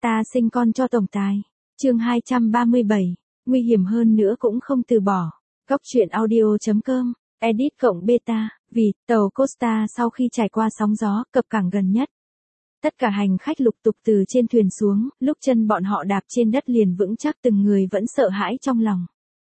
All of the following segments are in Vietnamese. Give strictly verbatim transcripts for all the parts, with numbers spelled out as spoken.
Ta sinh con cho tổng tài. Chương hai trăm ba mươi bảy. Nguy hiểm hơn nữa cũng không từ bỏ. Góc truyện audio chấm com. Edit cộng beta. Vì tàu Costa sau khi trải qua sóng gió cập cảng gần nhất. Tất cả hành khách lục tục từ trên thuyền xuống, lúc chân bọn họ đạp trên đất liền vững chắc, từng người vẫn sợ hãi trong lòng.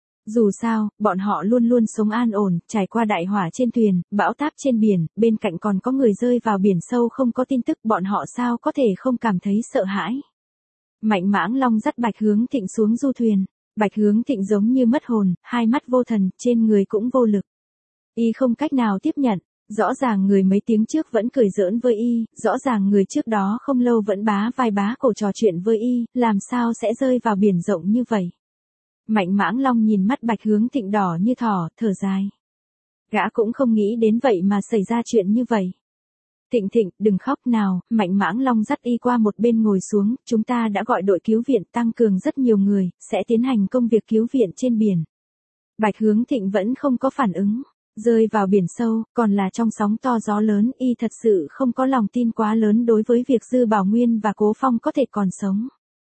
Dù sao, bọn họ luôn luôn sống an ổn, trải qua đại hỏa trên thuyền, bão táp trên biển, bên cạnh còn có người rơi vào biển sâu không có tin tức, bọn họ sao có thể không cảm thấy sợ hãi. Mạnh Mãng Long dắt Bạch Hướng Thịnh xuống du thuyền. Bạch Hướng Thịnh giống như mất hồn, hai mắt vô thần, trên người cũng vô lực. Y không cách nào tiếp nhận. Rõ ràng người mấy tiếng trước vẫn cười giỡn với y, rõ ràng người trước đó không lâu vẫn bá vai bá cổ trò chuyện với y, làm sao sẽ rơi vào biển rộng như vậy. Mạnh Mãng Long nhìn mắt Bạch Hướng Thịnh đỏ như thỏ, thở dài. Gã cũng không nghĩ đến vậy mà xảy ra chuyện như vậy. Thịnh Thịnh, đừng khóc nào, Mạnh Mãng Long dắt y qua một bên ngồi xuống, chúng ta đã gọi đội cứu viện tăng cường rất nhiều người, sẽ tiến hành công việc cứu viện trên biển. Bạch Hướng Thịnh vẫn không có phản ứng. Rơi vào biển sâu, còn là trong sóng to gió lớn, y thật sự không có lòng tin quá lớn đối với việc Dư Bảo Nguyên và Cố Phong có thể còn sống.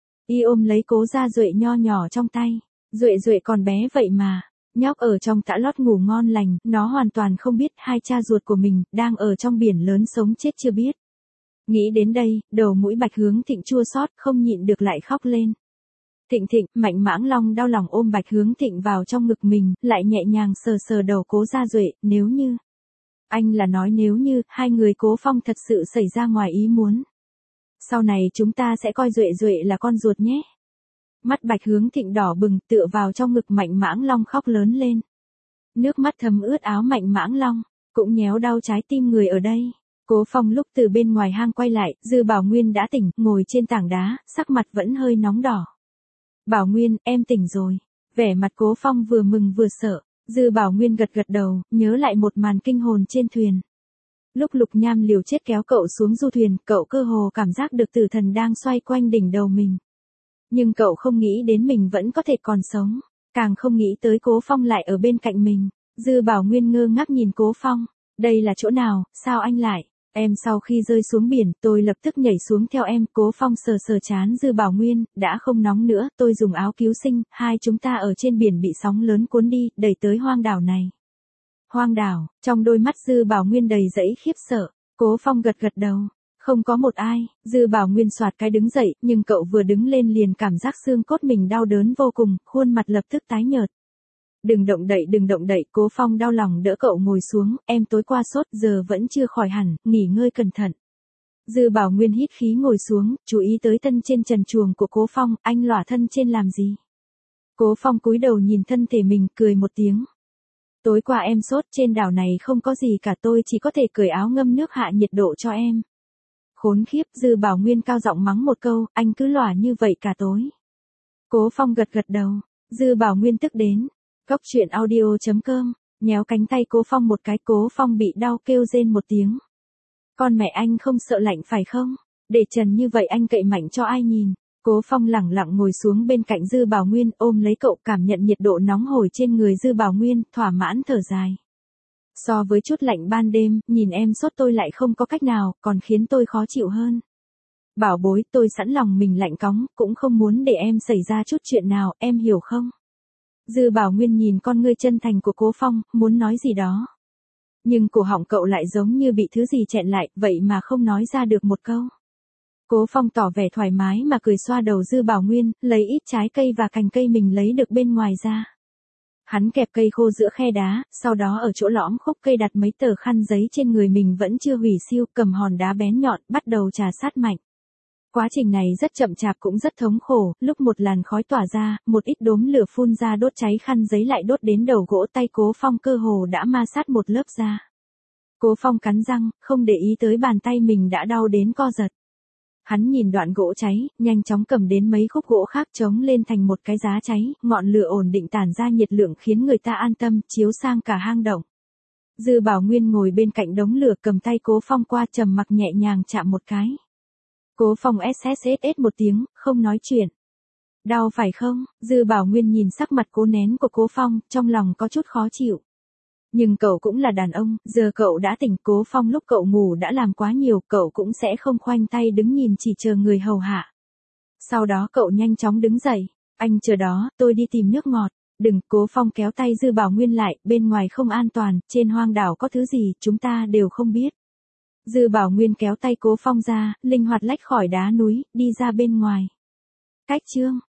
Y ôm lấy Cố Gia Duệ nho nhỏ trong tay. Duệ Duệ còn bé vậy mà. Nhóc ở trong tã lót ngủ ngon lành, nó hoàn toàn không biết hai cha ruột của mình đang ở trong biển lớn sống chết chưa biết. Nghĩ đến đây, đầu mũi Bạch Hướng Thịnh chua xót, không nhịn được lại khóc lên. Thịnh Thịnh, Mạnh Mãng Long đau lòng ôm Bạch Hướng Thịnh vào trong ngực mình, lại nhẹ nhàng sờ sờ đầu Cố Gia Duệ, nếu như. Anh là nói nếu như, hai người Cố Phong thật sự xảy ra ngoài ý muốn. Sau này chúng ta sẽ coi Duệ Duệ là con ruột nhé. Mắt Bạch Hướng Thịnh đỏ bừng, tựa vào trong ngực Mạnh Mãng Long khóc lớn lên. Nước mắt thấm ướt áo Mạnh Mãng Long, cũng nhéo đau trái tim người ở đây. Cố Phong lúc từ bên ngoài hang quay lại, Dư Bảo Nguyên đã tỉnh, ngồi trên tảng đá, sắc mặt vẫn hơi nóng đỏ. Bảo Nguyên, em tỉnh rồi. Vẻ mặt Cố Phong vừa mừng vừa sợ. Dư Bảo Nguyên gật gật đầu, nhớ lại một màn kinh hồn trên thuyền. Lúc Lục Nham liều chết kéo cậu xuống du thuyền, cậu cơ hồ cảm giác được tử thần đang xoay quanh đỉnh đầu mình. Nhưng cậu không nghĩ đến mình vẫn có thể còn sống, càng không nghĩ tới Cố Phong lại ở bên cạnh mình. Dư Bảo Nguyên ngơ ngác nhìn Cố Phong, đây là chỗ nào, sao anh lại? Em sau khi rơi xuống biển, tôi lập tức nhảy xuống theo em. Cố Phong sờ sờ trán Dư Bảo Nguyên, đã không nóng nữa, tôi dùng áo cứu sinh, hai chúng ta ở trên biển bị sóng lớn cuốn đi, đẩy tới hoang đảo này. Hoang đảo, trong đôi mắt Dư Bảo Nguyên đầy dẫy khiếp sợ. Cố Phong gật gật đầu, không có một ai. Dư Bảo Nguyên soạt cái đứng dậy, nhưng cậu vừa đứng lên liền cảm giác xương cốt mình đau đớn vô cùng, khuôn mặt lập tức tái nhợt. Đừng động đậy, đừng động đậy, Cố Phong đau lòng đỡ cậu ngồi xuống, em tối qua sốt, giờ vẫn chưa khỏi hẳn, nghỉ ngơi cẩn thận. Dư Bảo Nguyên hít khí ngồi xuống, chú ý tới thân trên trần truồng của Cố Phong, anh lỏa thân trên làm gì? Cố Phong cúi đầu nhìn thân thể mình, cười một tiếng. Tối qua em sốt, trên đảo này không có gì cả, tôi chỉ có thể cởi áo ngâm nước hạ nhiệt độ cho em. Khốn khiếp, Dư Bảo Nguyên cao giọng mắng một câu, anh cứ lỏa như vậy cả tối. Cố Phong gật gật đầu, Dư Bảo Nguyên tức đến. Góc truyện audio chấm com, nhéo cánh tay Cố Phong một cái, Cố Phong bị đau kêu rên một tiếng. Con mẹ anh không sợ lạnh phải không? Để trần như vậy anh cậy mạnh cho ai nhìn? Cố Phong lẳng lặng ngồi xuống bên cạnh Dư Bảo Nguyên, ôm lấy cậu, cảm nhận nhiệt độ nóng hổi trên người Dư Bảo Nguyên, thỏa mãn thở dài. So với chút lạnh ban đêm, nhìn em sốt tôi lại không có cách nào, còn khiến tôi khó chịu hơn. Bảo bối, tôi sẵn lòng mình lạnh cóng, cũng không muốn để em xảy ra chút chuyện nào, em hiểu không? Dư Bảo Nguyên nhìn con ngươi chân thành của Cố Phong, muốn nói gì đó. Nhưng cổ họng cậu lại giống như bị thứ gì chẹn lại, vậy mà không nói ra được một câu. Cố Phong tỏ vẻ thoải mái mà cười xoa đầu Dư Bảo Nguyên, lấy ít trái cây và cành cây mình lấy được bên ngoài ra. Hắn kẹp cây khô giữa khe đá, sau đó ở chỗ lõm khúc cây đặt mấy tờ khăn giấy trên người mình vẫn chưa hủy siêu, cầm hòn đá bén nhọn, bắt đầu trà sát mạnh. Quá trình này rất chậm chạp cũng rất thống khổ, lúc một làn khói tỏa ra, một ít đốm lửa phun ra đốt cháy khăn giấy lại đốt đến đầu gỗ, tay Cố Phong cơ hồ đã ma sát một lớp da. Cố Phong cắn răng, không để ý tới bàn tay mình đã đau đến co giật. Hắn nhìn đoạn gỗ cháy, nhanh chóng cầm đến mấy khúc gỗ khác chống lên thành một cái giá cháy, ngọn lửa ổn định tản ra nhiệt lượng khiến người ta an tâm, chiếu sang cả hang động. Dư Bảo Nguyên ngồi bên cạnh đống lửa cầm tay Cố Phong qua, trầm mặc nhẹ nhàng chạm một cái. Cố Phong ét ét ét ét một tiếng, không nói chuyện. Đau phải không? Dư Bảo Nguyên nhìn sắc mặt cố nén của Cố Phong, trong lòng có chút khó chịu. Nhưng cậu cũng là đàn ông, giờ cậu đã tỉnh, Cố Phong lúc cậu ngủ đã làm quá nhiều, cậu cũng sẽ không khoanh tay đứng nhìn chỉ chờ người hầu hạ. Sau đó cậu nhanh chóng đứng dậy. Anh chờ đó, tôi đi tìm nước ngọt. Đừng, Cố Phong kéo tay Dư Bảo Nguyên lại, bên ngoài không an toàn, trên hoang đảo có thứ gì, chúng ta đều không biết. Dư Bảo Nguyên kéo tay Cố Phong ra, linh hoạt lách khỏi đá núi, đi ra bên ngoài. Cách chương